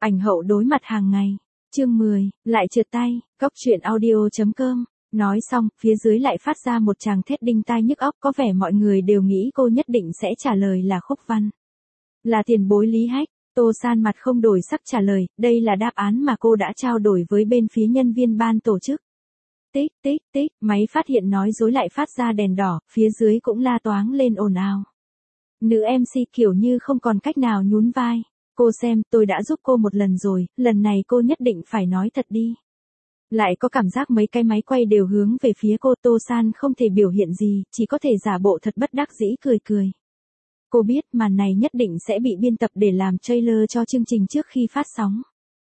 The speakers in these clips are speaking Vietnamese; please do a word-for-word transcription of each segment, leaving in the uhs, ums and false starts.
Ảnh hậu đối mặt hàng ngày. Chương mười, lại trượt tay, cóc truyện audio.com. Nói xong, phía dưới lại phát ra một tràng thét đinh tai nhức óc, có vẻ mọi người đều nghĩ cô nhất định sẽ trả lời là Khúc Văn. Là tiền bối Lý Hách. Tô San mặt không đổi sắc trả lời, đây là đáp án mà cô đã trao đổi với bên phía nhân viên ban tổ chức. Tích tích tích, máy phát hiện nói dối lại phát ra đèn đỏ, phía dưới cũng la toáng lên ồn ào. Nữ em xê kiểu như không còn cách nào nhún vai. Cô xem, tôi đã giúp cô một lần rồi, lần này cô nhất định phải nói thật đi. Lại có cảm giác mấy cái máy quay đều hướng về phía cô. Tô San không thể biểu hiện gì, chỉ có thể giả bộ thật bất đắc dĩ cười cười. Cô biết màn này nhất định sẽ bị biên tập để làm trailer cho chương trình trước khi phát sóng.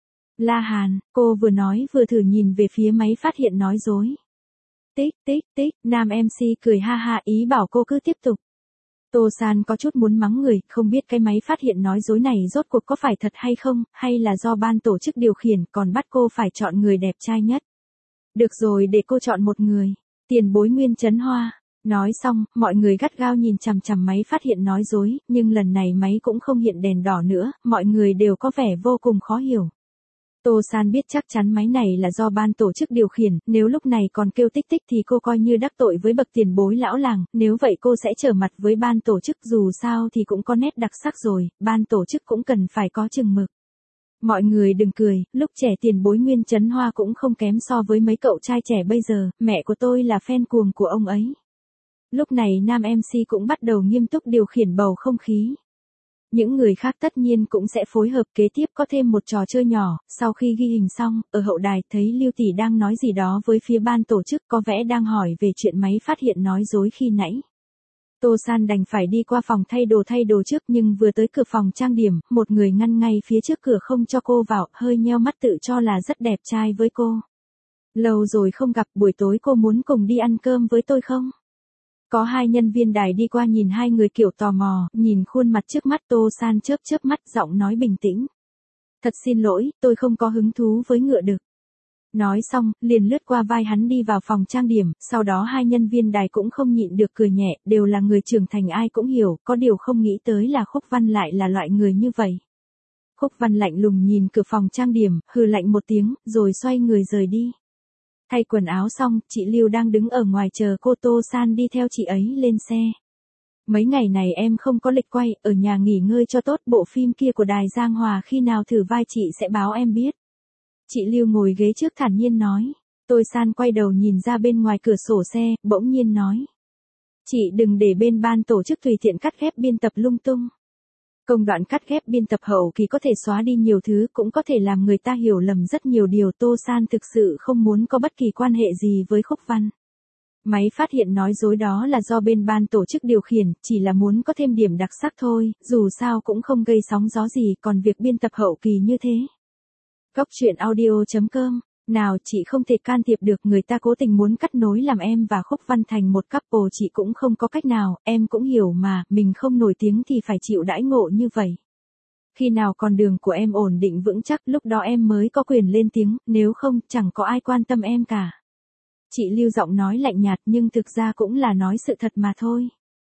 La Hàn, cô vừa nói vừa thử nhìn về phía máy phát hiện nói dối. Tích tích tích, nam em xê cười ha ha ý bảo cô cứ tiếp tục. Tô San có chút muốn mắng người, không biết cái máy phát hiện nói dối này rốt cuộc có phải thật hay không, hay là do ban tổ chức điều khiển còn bắt cô phải chọn người đẹp trai nhất. Được rồi, để cô chọn một người. Tiền bối Nguyên Chấn Hoa. Nói xong, mọi người gắt gao nhìn chằm chằm máy phát hiện nói dối, nhưng lần này máy cũng không hiện đèn đỏ nữa, mọi người đều có vẻ vô cùng khó hiểu. Tô San biết chắc chắn máy này là do ban tổ chức điều khiển, nếu lúc này còn kêu tích tích thì cô coi như đắc tội với bậc tiền bối lão làng, nếu vậy cô sẽ trở mặt với ban tổ chức, dù sao thì cũng có nét đặc sắc rồi, ban tổ chức cũng cần phải có chừng mực. Mọi người đừng cười, lúc trẻ tiền bối Nguyên Chấn Hoa cũng không kém so với mấy cậu trai trẻ bây giờ, mẹ của tôi là fan cuồng của ông ấy. Lúc này nam em xê cũng bắt đầu nghiêm túc điều khiển bầu không khí. Những người khác tất nhiên cũng sẽ phối hợp, kế tiếp có thêm một trò chơi nhỏ, sau khi ghi hình xong, ở hậu đài thấy Lưu Tỷ đang nói gì đó với phía ban tổ chức, có vẻ đang hỏi về chuyện máy phát hiện nói dối khi nãy. Tô San đành phải đi qua phòng thay đồ thay đồ trước, nhưng vừa tới cửa phòng trang điểm, một người ngăn ngay phía trước cửa không cho cô vào, hơi nheo mắt tự cho là rất đẹp trai với cô. Lâu rồi không gặp, buổi tối cô muốn cùng đi ăn cơm với tôi không? Có hai nhân viên đài đi qua nhìn hai người kiểu tò mò, nhìn khuôn mặt trước mắt. Tô San chớp chớp mắt, giọng nói bình tĩnh. Thật xin lỗi, tôi không có hứng thú với ngựa đực. Nói xong, liền lướt qua vai hắn đi vào phòng trang điểm, sau đó hai nhân viên đài cũng không nhịn được cười nhẹ, đều là người trưởng thành ai cũng hiểu, có điều không nghĩ tới là Khúc Văn lại là loại người như vậy. Khúc Văn lạnh lùng nhìn cửa phòng trang điểm, hừ lạnh một tiếng, rồi xoay người rời đi. Thay quần áo xong, chị Lưu đang đứng ở ngoài chờ cô. Tô San đi theo chị ấy lên xe. Mấy ngày này em không có lịch quay, ở nhà nghỉ ngơi cho tốt, bộ phim kia của Đài Giang Hòa khi nào thử vai chị sẽ báo em biết. Chị Lưu ngồi ghế trước thản nhiên nói. Tô San quay đầu nhìn ra bên ngoài cửa sổ xe, bỗng nhiên nói. Chị đừng để bên ban tổ chức tùy tiện cắt ghép biên tập lung tung. Công đoạn cắt ghép biên tập hậu kỳ có thể xóa đi nhiều thứ, cũng có thể làm người ta hiểu lầm rất nhiều điều. Tô San thực sự không muốn có bất kỳ quan hệ gì với Khúc Văn. Máy phát hiện nói dối đó là do bên ban tổ chức điều khiển, chỉ là muốn có thêm điểm đặc sắc thôi, dù sao cũng không gây sóng gió gì, còn việc biên tập hậu kỳ như thế. Cóc truyện audio.com. Nào, chị không thể can thiệp được, người ta cố tình muốn cắt nối làm em và Khúc Văn thành một couple, chị cũng không có cách nào, em cũng hiểu mà, mình không nổi tiếng thì phải chịu đãi ngộ như vậy. Khi nào con đường của em ổn định vững chắc, lúc đó em mới có quyền lên tiếng, nếu không, chẳng có ai quan tâm em cả. Chị Lưu giọng nói lạnh nhạt nhưng thực ra cũng là nói sự thật mà thôi.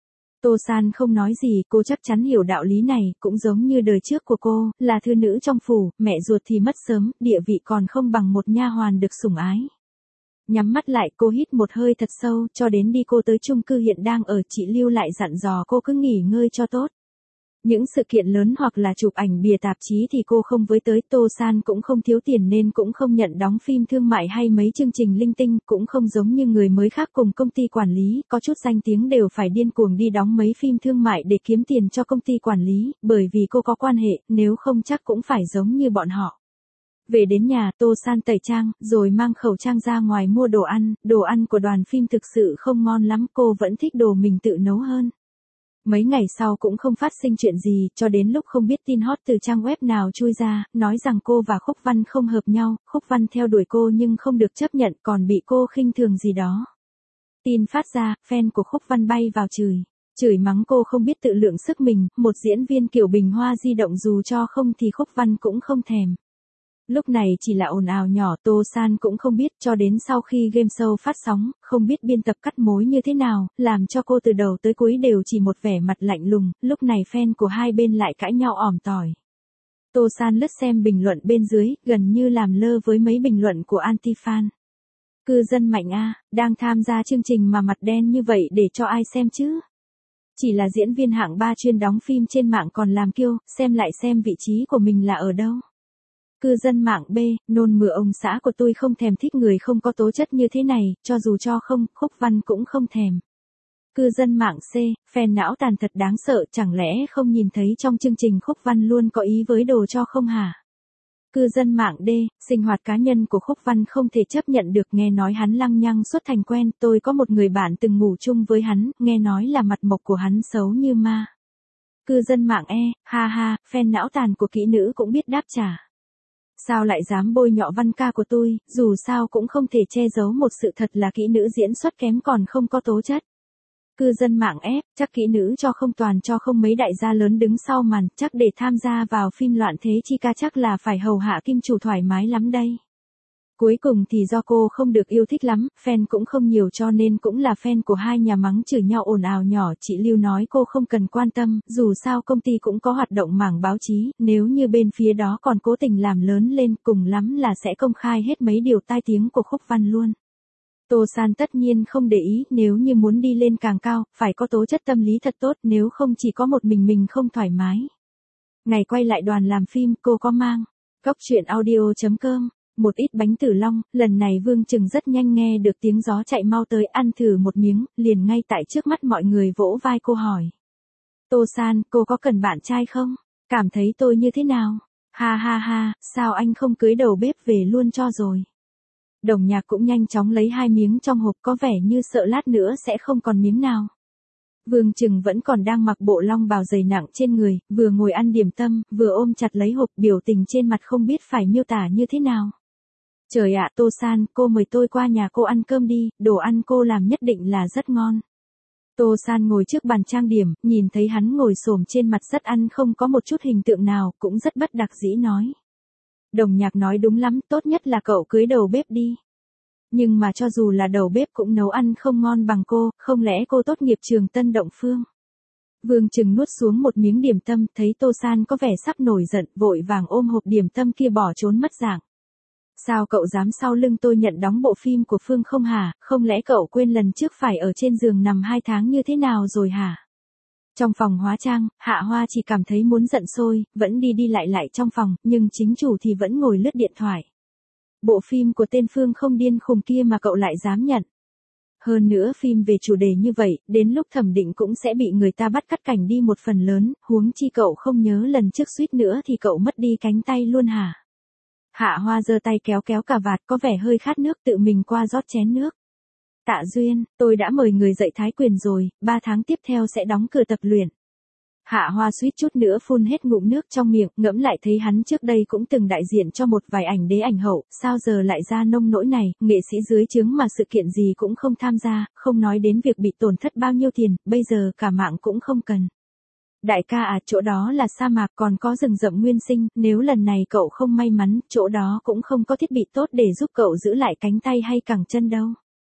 Tô San không nói gì, cô chắc chắn hiểu đạo lý này, cũng giống như đời trước của cô, là thư nữ trong phủ, mẹ ruột thì mất sớm, địa vị còn không bằng một nha hoàn được sủng ái. Nhắm mắt lại, cô hít một hơi thật sâu, cho đến đi cô tới chung cư hiện đang ở, chị Lưu lại dặn dò cô cứ nghỉ ngơi cho tốt. Những sự kiện lớn hoặc là chụp ảnh bìa tạp chí thì cô không với tới. Tô San cũng không thiếu tiền nên cũng không nhận đóng phim thương mại hay mấy chương trình linh tinh, cũng không giống như người mới khác cùng công ty quản lý, có chút danh tiếng đều phải điên cuồng đi đóng mấy phim thương mại để kiếm tiền cho công ty quản lý, bởi vì cô có quan hệ, nếu không chắc cũng phải giống như bọn họ. Về đến nhà, Tô San tẩy trang, rồi mang khẩu trang ra ngoài mua đồ ăn, đồ ăn của đoàn phim thực sự không ngon lắm, cô vẫn thích đồ mình tự nấu hơn. Mấy ngày sau cũng không phát sinh chuyện gì, cho đến lúc không biết tin hot từ trang web nào chui ra, nói rằng cô và Khúc Văn không hợp nhau, Khúc Văn theo đuổi cô nhưng không được chấp nhận, còn bị cô khinh thường gì đó. Tin phát ra, fan của Khúc Văn bay vào chửi, chửi mắng cô không biết tự lượng sức mình, một diễn viên kiểu bình hoa di động dù cho không thì Khúc Văn cũng không thèm. Lúc này chỉ là ồn ào nhỏ, Tô San cũng không biết, cho đến sau khi game show phát sóng, không biết biên tập cắt mối như thế nào, làm cho cô từ đầu tới cuối đều chỉ một vẻ mặt lạnh lùng, lúc này fan của hai bên lại cãi nhau ỏm tỏi. Tô San lướt xem bình luận bên dưới, gần như làm lơ với mấy bình luận của anti-fan. Cư dân Mạnh A, đang tham gia chương trình mà mặt đen như vậy để cho ai xem chứ? Chỉ là diễn viên hạng ba chuyên đóng phim trên mạng còn làm kiêu, xem lại xem vị trí của mình là ở đâu. Cư dân mạng B, nôn mửa ông xã của tôi không thèm thích người không có tố chất như thế này, cho dù cho không, Khúc Văn cũng không thèm. Cư dân mạng C, fan não tàn thật đáng sợ, chẳng lẽ không nhìn thấy trong chương trình Khúc Văn luôn có ý với đồ cho không hả? Cư dân mạng D, sinh hoạt cá nhân của Khúc Văn không thể chấp nhận được, nghe nói hắn lăng nhăng suốt thành quen, tôi có một người bạn từng ngủ chung với hắn, nghe nói là mặt mộc của hắn xấu như ma. Cư dân mạng E, ha ha, fan não tàn của kỹ nữ cũng biết đáp trả. Sao lại dám bôi nhọ Văn ca của tôi, dù sao cũng không thể che giấu một sự thật là kỹ nữ diễn xuất kém còn không có tố chất. Cư dân mạng F, chắc kỹ nữ cho không toàn cho không mấy đại gia lớn đứng sau màn, chắc để tham gia vào phim Loạn Thế Chi Ca chắc là phải hầu hạ kim chủ thoải mái lắm đây. Cuối cùng thì do cô không được yêu thích lắm, fan cũng không nhiều cho nên cũng là fan của hai nhà mắng chửi nhau ồn ào nhỏ. Chị Lưu nói cô không cần quan tâm, dù sao công ty cũng có hoạt động mảng báo chí, nếu như bên phía đó còn cố tình làm lớn lên cùng lắm là sẽ công khai hết mấy điều tai tiếng của Khúc Văn luôn. Tô San tất nhiên không để ý, nếu như muốn đi lên càng cao, phải có tố chất tâm lý thật tốt, nếu không chỉ có một mình mình không thoải mái. Ngày quay lại đoàn làm phim, cô có mang Cóc truyện audio chấm com một ít bánh tử long, lần này Vương Trừng rất nhanh nghe được tiếng gió chạy mau tới, ăn thử một miếng, liền ngay tại trước mắt mọi người vỗ vai cô hỏi. Tô San, cô có cần bạn trai không? Cảm thấy tôi như thế nào? Ha ha ha, sao anh không cưới đầu bếp về luôn cho rồi? Đồng Nhạc cũng nhanh chóng lấy hai miếng trong hộp, có vẻ như sợ lát nữa sẽ không còn miếng nào. Vương Trừng vẫn còn đang mặc bộ long bào dày nặng trên người, vừa ngồi ăn điểm tâm, vừa ôm chặt lấy hộp, biểu tình trên mặt không biết phải miêu tả như thế nào. Trời ạ, Tô San, cô mời tôi qua nhà cô ăn cơm đi, đồ ăn cô làm nhất định là rất ngon. Tô San ngồi trước bàn trang điểm, nhìn thấy hắn ngồi xổm trên mặt rất ăn không có một chút hình tượng nào, cũng rất bất đắc dĩ nói. Đồng Nhạc nói đúng lắm, tốt nhất là cậu cưới đầu bếp đi. Nhưng mà cho dù là đầu bếp cũng nấu ăn không ngon bằng cô, không lẽ cô tốt nghiệp trường Tân Động Phương? Vương Trừng nuốt xuống một miếng điểm tâm, thấy Tô San có vẻ sắp nổi giận, vội vàng ôm hộp điểm tâm kia bỏ trốn mất dạng. Sao cậu dám sau lưng tôi nhận đóng bộ phim của Phương không hả, không lẽ cậu quên lần trước phải ở trên giường nằm hai tháng như thế nào rồi hả? Trong phòng hóa trang, Hạ Hoa chỉ cảm thấy muốn giận sôi, vẫn đi đi lại lại trong phòng, nhưng chính chủ thì vẫn ngồi lướt điện thoại. Bộ phim của tên Phương không điên khùng kia mà cậu lại dám nhận. Hơn nữa phim về chủ đề như vậy, đến lúc thẩm định cũng sẽ bị người ta bắt cắt cảnh đi một phần lớn, huống chi cậu không nhớ lần trước suýt nữa thì cậu mất đi cánh tay luôn hả? Hạ Hoa giơ tay kéo kéo cà vạt, có vẻ hơi khát nước, tự mình qua rót chén nước. Tạ Duyên, tôi đã mời người dạy thái quyền rồi, ba tháng tiếp theo sẽ đóng cửa tập luyện. Hạ Hoa suýt chút nữa phun hết ngụm nước trong miệng, ngẫm lại thấy hắn trước đây cũng từng đại diện cho một vài ảnh đế ảnh hậu, sao giờ lại ra nông nỗi này, nghệ sĩ dưới trướng mà sự kiện gì cũng không tham gia, không nói đến việc bị tổn thất bao nhiêu tiền, bây giờ cả mạng cũng không cần. Đại ca à, chỗ đó là sa mạc còn có rừng rậm nguyên sinh, nếu lần này cậu không may mắn, chỗ đó cũng không có thiết bị tốt để giúp cậu giữ lại cánh tay hay cẳng chân đâu.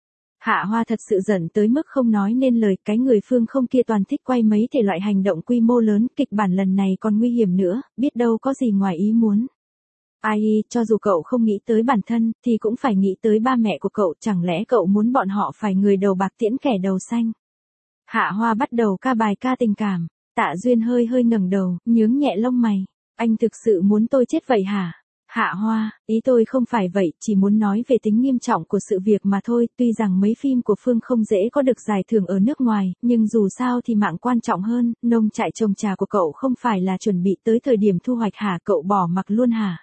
Hạ Hoa thật sự giận tới mức không nói nên lời, cái người Phương không kia toàn thích quay mấy thể loại hành động quy mô lớn, kịch bản lần này còn nguy hiểm nữa, biết đâu có gì ngoài ý muốn. Ai, cho dù cậu không nghĩ tới bản thân, thì cũng phải nghĩ tới ba mẹ của cậu, chẳng lẽ cậu muốn bọn họ phải người đầu bạc tiễn kẻ đầu xanh. Hạ Hoa bắt đầu ca bài ca tình cảm, Tạ Duyên hơi hơi ngẩng đầu, nhướng nhẹ lông mày, anh thực sự muốn tôi chết vậy hả? Hạ Hoa, ý tôi không phải vậy, chỉ muốn nói về tính nghiêm trọng của sự việc mà thôi, tuy rằng mấy phim của Phương không dễ có được giải thưởng ở nước ngoài, nhưng dù sao thì mạng quan trọng hơn, nông trại trồng trà của cậu không phải là chuẩn bị tới thời điểm thu hoạch hả, cậu bỏ mặc luôn hả?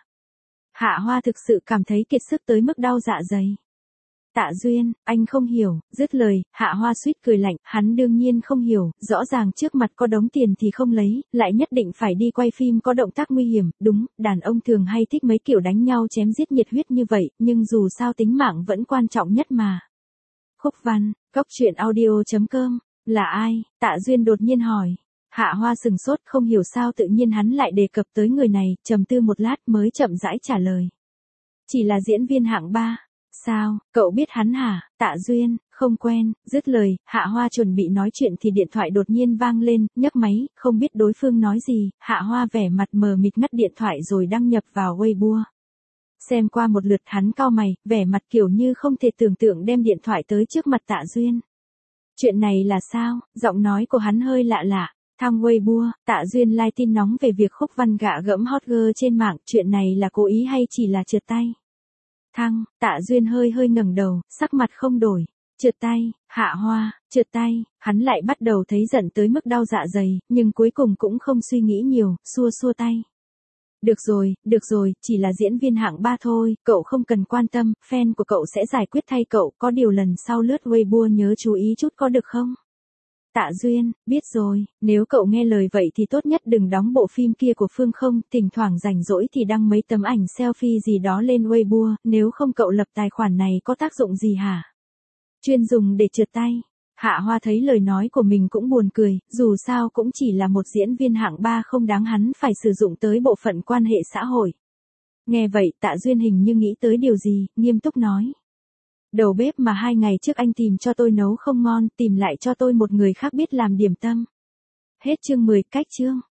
Hạ Hoa thực sự cảm thấy kiệt sức tới mức đau dạ dày. Tạ Duyên, anh không hiểu, dứt lời, Hạ Hoa suýt cười lạnh, hắn đương nhiên không hiểu, rõ ràng trước mặt có đống tiền thì không lấy, lại nhất định phải đi quay phim có động tác nguy hiểm, đúng, đàn ông thường hay thích mấy kiểu đánh nhau chém giết nhiệt huyết như vậy, nhưng dù sao tính mạng vẫn quan trọng nhất mà. Khúc Văn, Cóc truyện audio chấm com, là ai? Tạ Duyên đột nhiên hỏi. Hạ Hoa sừng sốt, không hiểu sao tự nhiên hắn lại đề cập tới người này, trầm tư một lát mới chậm rãi trả lời. Chỉ là diễn viên hạng ba. Sao, cậu biết hắn hả? Tạ Duyên, Không quen, dứt lời, Hạ Hoa chuẩn bị nói chuyện thì điện thoại đột nhiên vang lên, nhấc máy, không biết đối phương nói gì, Hạ Hoa vẻ mặt mờ mịt ngắt điện thoại rồi đăng nhập vào Weibo. Xem qua một lượt hắn cau mày, vẻ mặt kiểu như không thể tưởng tượng đem điện thoại tới trước mặt Tạ Duyên. Chuyện này là sao? Giọng nói của hắn hơi lạ lạ. Thăng Weibo, Tạ Duyên like tin nóng về việc Khúc Văn gạ gẫm hot girl trên mạng, chuyện này là cố ý hay chỉ là trượt tay? Thăng, Tạ Duyên hơi hơi ngẩng đầu, sắc mặt không đổi. Trượt tay, Hạ Hoa, trượt tay, hắn lại bắt đầu thấy giận tới mức đau dạ dày, nhưng cuối cùng cũng không suy nghĩ nhiều, xua xua tay. Được rồi, được rồi, chỉ là diễn viên hạng ba thôi, cậu không cần quan tâm, fan của cậu sẽ giải quyết thay cậu, có điều lần sau lướt Weibo nhớ chú ý chút có được không? Tạ Duyên, biết rồi, nếu cậu nghe lời vậy thì tốt nhất đừng đóng bộ phim kia của Phương Không, thỉnh thoảng rảnh rỗi thì đăng mấy tấm ảnh selfie gì đó lên Weibo, nếu không cậu lập tài khoản này có tác dụng gì hả? Chuyên dùng để trượt tay. Hạ Hoa thấy lời nói của mình cũng buồn cười, dù sao cũng chỉ là một diễn viên hạng ba không đáng hắn phải sử dụng tới bộ phận quan hệ xã hội. Nghe vậy Tạ Duyên hình như nghĩ tới điều gì, nghiêm túc nói. Đầu bếp mà hai ngày trước anh tìm cho tôi nấu không ngon, tìm lại cho tôi một người khác biết làm điểm tâm. Hết chương mười, cách chương.